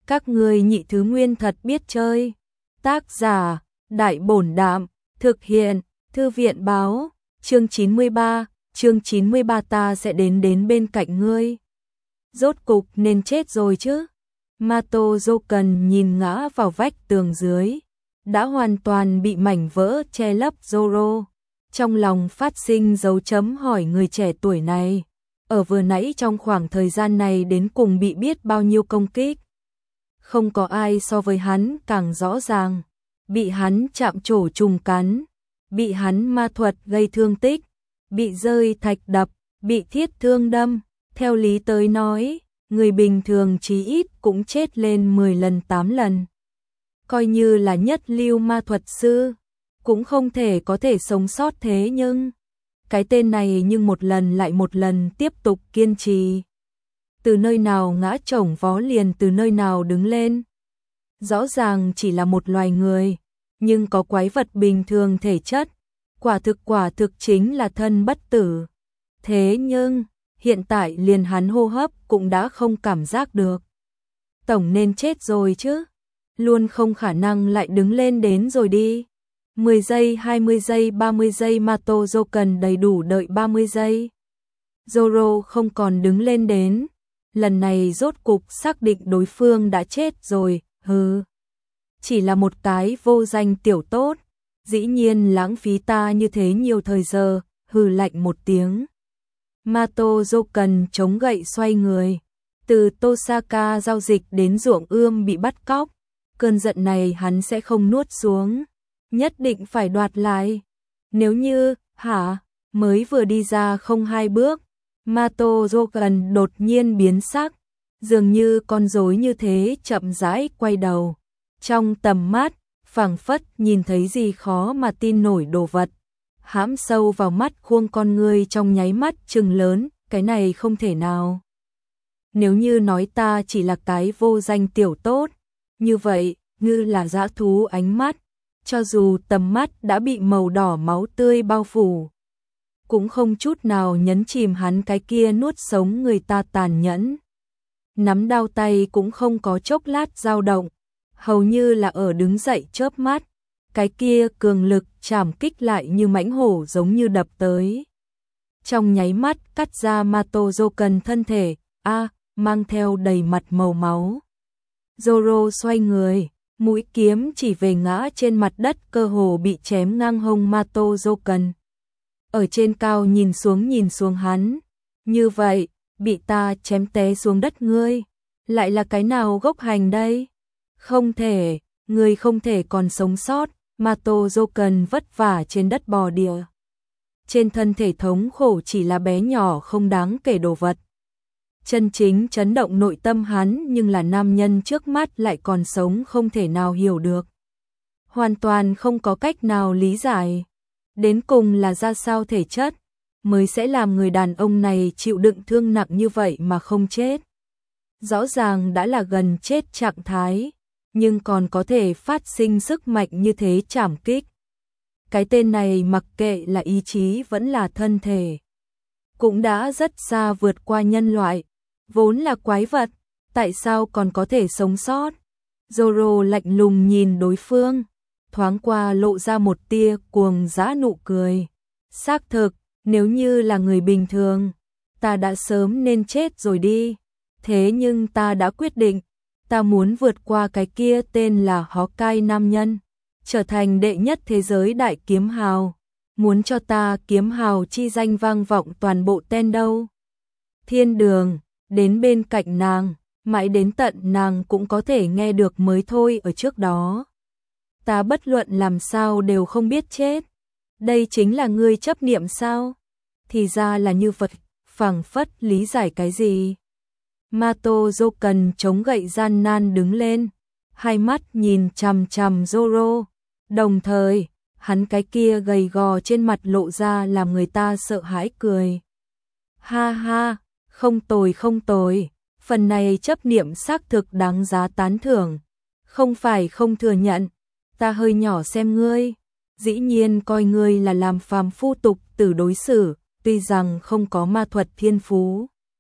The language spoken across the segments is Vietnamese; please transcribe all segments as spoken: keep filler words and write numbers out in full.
Các ngươi nhị thứ nguyên thật biết chơi. Tác giả, Đại Bổn Đạm, thực hiện, Thư viện báo, chương chín mươi ba, chương chín mươi ba ta sẽ đến đến bên cạnh ngươi. Rốt cục nên chết rồi chứ. Mato Joken nhìn ngã vào vách tường dưới, đã hoàn toàn bị mảnh vỡ che lấp Zoro. Trong lòng phát sinh dấu chấm hỏi người trẻ tuổi này, ở vừa nãy trong khoảng thời gian này đến cùng bị biết bao nhiêu công kích. Không có ai so với hắn càng rõ ràng, bị hắn chạm trổ trùng cắn, bị hắn ma thuật gây thương tích, bị rơi thạch đập, bị thiết thương đâm. Theo lý tới nói, người bình thường chí ít cũng chết lên mười lần tám lần. Coi như là nhất lưu ma thuật sư, cũng không thể có thể sống sót thế nhưng cái tên này nhưng một lần lại một lần tiếp tục kiên trì. Từ nơi nào ngã chồng vó liền từ nơi nào đứng lên. Rõ ràng chỉ là một loài người, nhưng có quái vật bình thường thể chất, quả thực quả thực chính là thân bất tử. Thế nhưng, hiện tại liền hắn hô hấp cũng đã không cảm giác được. Tổng nên chết rồi chứ, luôn không khả năng lại đứng lên đến rồi đi. mười giây, hai mươi giây, ba mươi giây, Mato Joken đầy đủ đợi ba mươi giây. Zoro không còn đứng lên đến, lần này rốt cục xác định đối phương đã chết rồi, hừ. Chỉ là một cái vô danh tiểu tốt, dĩ nhiên lãng phí ta như thế nhiều thời giờ, hừ lạnh một tiếng. Mato Joken chống gậy xoay người, từ Tosaka giao dịch đến ruộng ươm bị bắt cóc, cơn giận này hắn sẽ không nuốt xuống, nhất định phải đoạt lại. Nếu như, hả, mới vừa đi ra không hai bước, Mato Joken đột nhiên biến sắc, dường như con rối như thế chậm rãi quay đầu. Trong tầm mắt, phảng phất nhìn thấy gì khó mà tin nổi đồ vật. Hãm sâu vào mắt khuôn con người trong nháy mắt trừng lớn, cái này không thể nào. Nếu như nói ta chỉ là cái vô danh tiểu tốt, như vậy, như là dã thú ánh mắt, cho dù tầm mắt đã bị màu đỏ máu tươi bao phủ, cũng không chút nào nhấn chìm hắn cái kia nuốt sống người ta tàn nhẫn. Nắm đao tay cũng không có chốc lát dao động, hầu như là ở đứng dậy chớp mắt, cái kia cường lực chảm kích lại như mãnh hổ giống như đập tới. Trong nháy mắt cắt ra Mato Joken thân thể, a mang theo đầy mặt màu máu. Zoro xoay người, mũi kiếm chỉ về ngã trên mặt đất cơ hồ bị chém ngang hông Mato Joken. Ở trên cao nhìn xuống nhìn xuống hắn, như vậy, bị ta chém té xuống đất ngươi, lại là cái nào gốc hành đây? Không thể, ngươi không thể còn sống sót. Mato Joken vất vả trên đất bò địa. Trên thân thể thống khổ chỉ là bé nhỏ không đáng kể đồ vật. Chân chính chấn động nội tâm hắn nhưng là nam nhân trước mắt lại còn sống không thể nào hiểu được. Hoàn toàn không có cách nào lý giải. Đến cùng là ra sao thể chất, mới sẽ làm người đàn ông này chịu đựng thương nặng như vậy mà không chết. Rõ ràng đã là gần chết trạng thái, nhưng còn có thể phát sinh sức mạnh như thế chảm kích. Cái tên này mặc kệ là ý chí vẫn là thân thể, cũng đã rất xa vượt qua nhân loại, vốn là quái vật, tại sao còn có thể sống sót? Zoro lạnh lùng nhìn đối phương, thoáng qua lộ ra một tia cuồng dã nụ cười. Xác thực, nếu như là người bình thường, ta đã sớm nên chết rồi đi. Thế nhưng ta đã quyết định, ta muốn vượt qua cái kia tên là Hawkeye nam nhân, trở thành đệ nhất thế giới đại kiếm hào. Muốn cho ta kiếm hào chi danh vang vọng toàn bộ ten đâu. Thiên đường, đến bên cạnh nàng, mãi đến tận nàng cũng có thể nghe được mới thôi ở trước đó. Ta bất luận làm sao đều không biết chết. Đây chính là ngươi chấp niệm sao? Thì ra là như vậy, phảng phất lý giải cái gì? Mato Joken chống gậy gian nan đứng lên, hai mắt nhìn chằm chằm Zoro, đồng thời, hắn cái kia gầy gò trên mặt lộ ra làm người ta sợ hãi cười. Ha ha, không tồi không tồi, phần này chấp niệm xác thực đáng giá tán thưởng, không phải không thừa nhận, ta hơi nhỏ xem ngươi, dĩ nhiên coi ngươi là làm phàm phu tục tử đối xử, tuy rằng không có ma thuật thiên phú.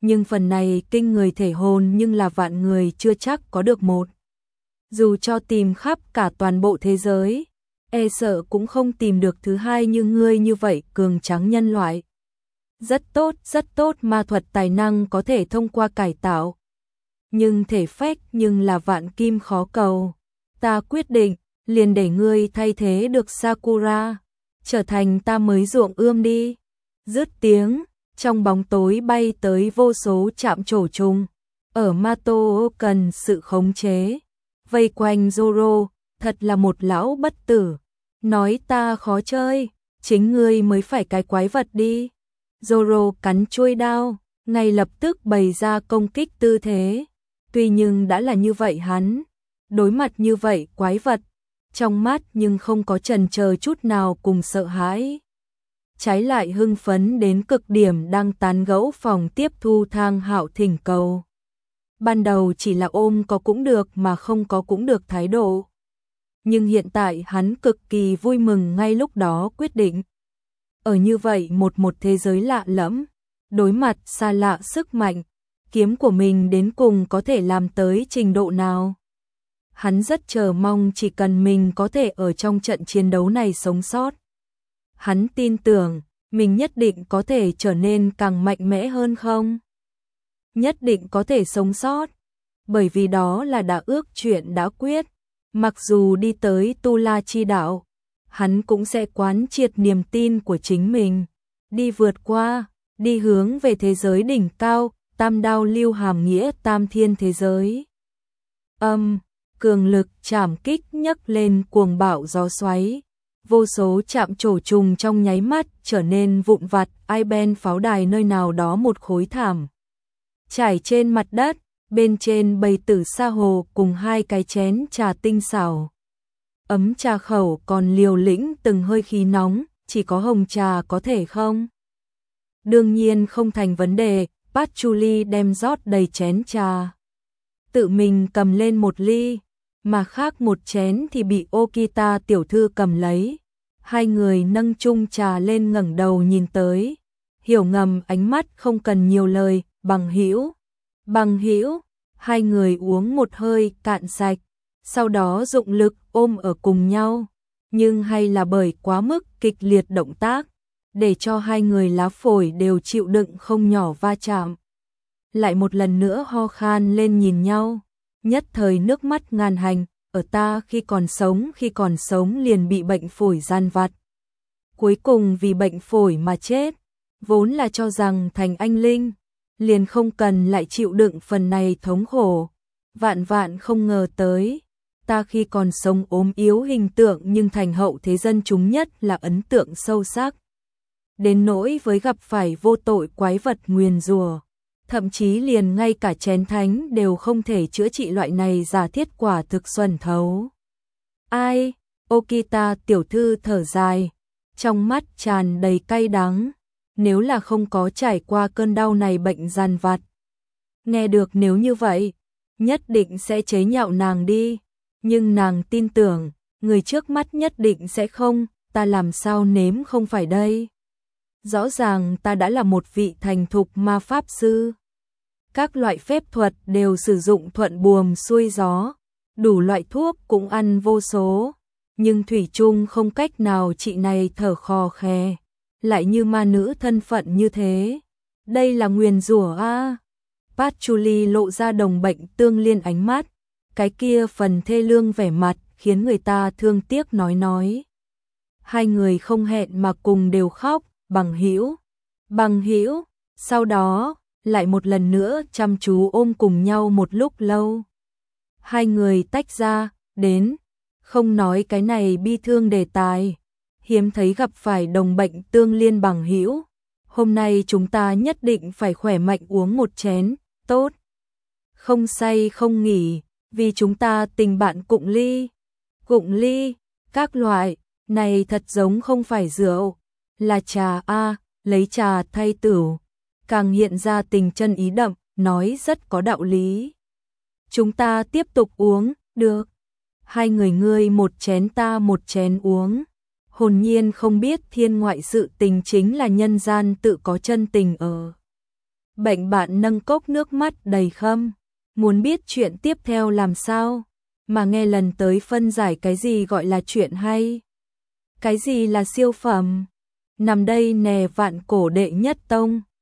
nhưng phần này kinh người thể hồn nhưng là vạn người chưa chắc có được một. Dù cho tìm khắp cả toàn bộ thế giới, e sợ cũng không tìm được thứ hai như ngươi như vậy cường tráng nhân loại. Rất tốt, rất tốt, ma thuật tài năng có thể thông qua cải tạo. Nhưng thể phách nhưng là vạn kim khó cầu. Ta quyết định, liền để ngươi thay thế được Sakura, trở thành ta mới ruộng ươm đi. Dứt tiếng, trong bóng tối bay tới vô số chạm trổ trùng. Ở Mato cần sự khống chế. Vây quanh Zoro, thật là một lão bất tử. Nói ta khó chơi, chính ngươi mới phải cái quái vật đi. Zoro cắn chuôi đao, ngay lập tức bày ra công kích tư thế. Tuy nhưng đã là như vậy hắn, đối mặt như vậy quái vật, trong mắt nhưng không có chần chờ chút nào cùng sợ hãi. Trái lại hưng phấn đến cực điểm đang tán gẫu phòng tiếp thu Thang Hạo thỉnh cầu. Ban đầu chỉ là ôm có cũng được mà không có cũng được thái độ. Nhưng hiện tại hắn cực kỳ vui mừng ngay lúc đó quyết định. Ở như vậy một một thế giới lạ lẫm, đối mặt xa lạ sức mạnh, kiếm của mình đến cùng có thể làm tới trình độ nào. Hắn rất chờ mong chỉ cần mình có thể ở trong trận chiến đấu này sống sót. Hắn tin tưởng, mình nhất định có thể trở nên càng mạnh mẽ hơn không? Nhất định có thể sống sót, bởi vì đó là đã ước chuyện đã quyết. Mặc dù đi tới Tu La Chi Đạo, hắn cũng sẽ quán triệt niềm tin của chính mình, đi vượt qua, đi hướng về thế giới đỉnh cao, tam đao lưu hàm nghĩa tam thiên thế giới. Âm, cường lực chạm kích nhấc lên cuồng bạo gió xoáy, vô số chạm trổ trùng trong nháy mắt trở nên vụn vặt, ai ben pháo đài nơi nào đó một khối thảm. Trải trên mặt đất, bên trên bầy tử sa hồ cùng hai cái chén trà tinh xảo. Ấm trà khẩu còn liều lĩnh từng hơi khí nóng, chỉ có hồng trà có thể không? Đương nhiên không thành vấn đề, Patchouli đem rót đầy chén trà. Tự mình cầm lên một ly, mà khác một chén thì bị Okita tiểu thư cầm lấy. Hai người nâng chung trà lên ngẩng đầu nhìn tới, hiểu ngầm ánh mắt không cần nhiều lời, bằng hữu. Bằng hữu, hai người uống một hơi cạn sạch, sau đó dụng lực ôm ở cùng nhau, nhưng hay là bởi quá mức kịch liệt động tác, để cho hai người lá phổi đều chịu đựng không nhỏ va chạm. Lại một lần nữa ho khan lên nhìn nhau, nhất thời nước mắt ngàn hành, ở ta khi còn sống khi còn sống liền bị bệnh phổi gian vặt. Cuối cùng vì bệnh phổi mà chết, vốn là cho rằng thành anh linh, liền không cần lại chịu đựng phần này thống khổ. Vạn vạn không ngờ tới, ta khi còn sống ốm yếu hình tượng nhưng thành hậu thế dân chúng nhất là ấn tượng sâu sắc. Đến nỗi với gặp phải vô tội quái vật nguyền rủa, thậm chí liền ngay cả chén thánh đều không thể chữa trị loại này giả thiết quả thực xuẩn thấu. Ai? Okita tiểu thư thở dài, trong mắt tràn đầy cay đắng. Nếu là không có trải qua cơn đau này bệnh gian vặt. Nghe được nếu như vậy, nhất định sẽ chế nhạo nàng đi. Nhưng nàng tin tưởng, người trước mắt nhất định sẽ không, ta làm sao nếm không phải đây. Rõ ràng ta đã là một vị thành thục ma pháp sư. Các loại phép thuật đều sử dụng thuận buồm xuôi gió, đủ loại thuốc cũng ăn vô số. Nhưng thủy chung không cách nào trị này thở khò khè. Lại như ma nữ thân phận như thế. Đây là nguyền rủa a. À. Patchouli lộ ra đồng bệnh tương liên ánh mắt, cái kia phần thê lương vẻ mặt khiến người ta thương tiếc nói nói. Hai người không hẹn mà cùng đều khóc, bằng hữu, bằng hữu, sau đó lại một lần nữa chăm chú ôm cùng nhau một lúc lâu. Hai người tách ra, đến, không nói cái này bi thương đề tài. Hiếm thấy gặp phải đồng bệnh tương liên bằng hữu. Hôm nay chúng ta nhất định phải khỏe mạnh uống một chén, tốt. Không say không nghỉ, vì chúng ta tình bạn cụng ly. Cụng ly, các loại, này thật giống không phải rượu, là trà a, lấy trà thay tửu. Càng hiện ra tình chân ý đậm, nói rất có đạo lý. Chúng ta tiếp tục uống, được. Hai người ngươi một chén ta một chén uống. Hồn nhiên không biết thiên ngoại sự tình chính là nhân gian tự có chân tình ở. Bệnh bạn nâng cốc nước mắt đầy khâm. Muốn biết chuyện tiếp theo làm sao? Mà nghe lần tới phân giải cái gì gọi là chuyện hay? Cái gì là siêu phẩm? Nằm đây nè vạn cổ đệ nhất tông.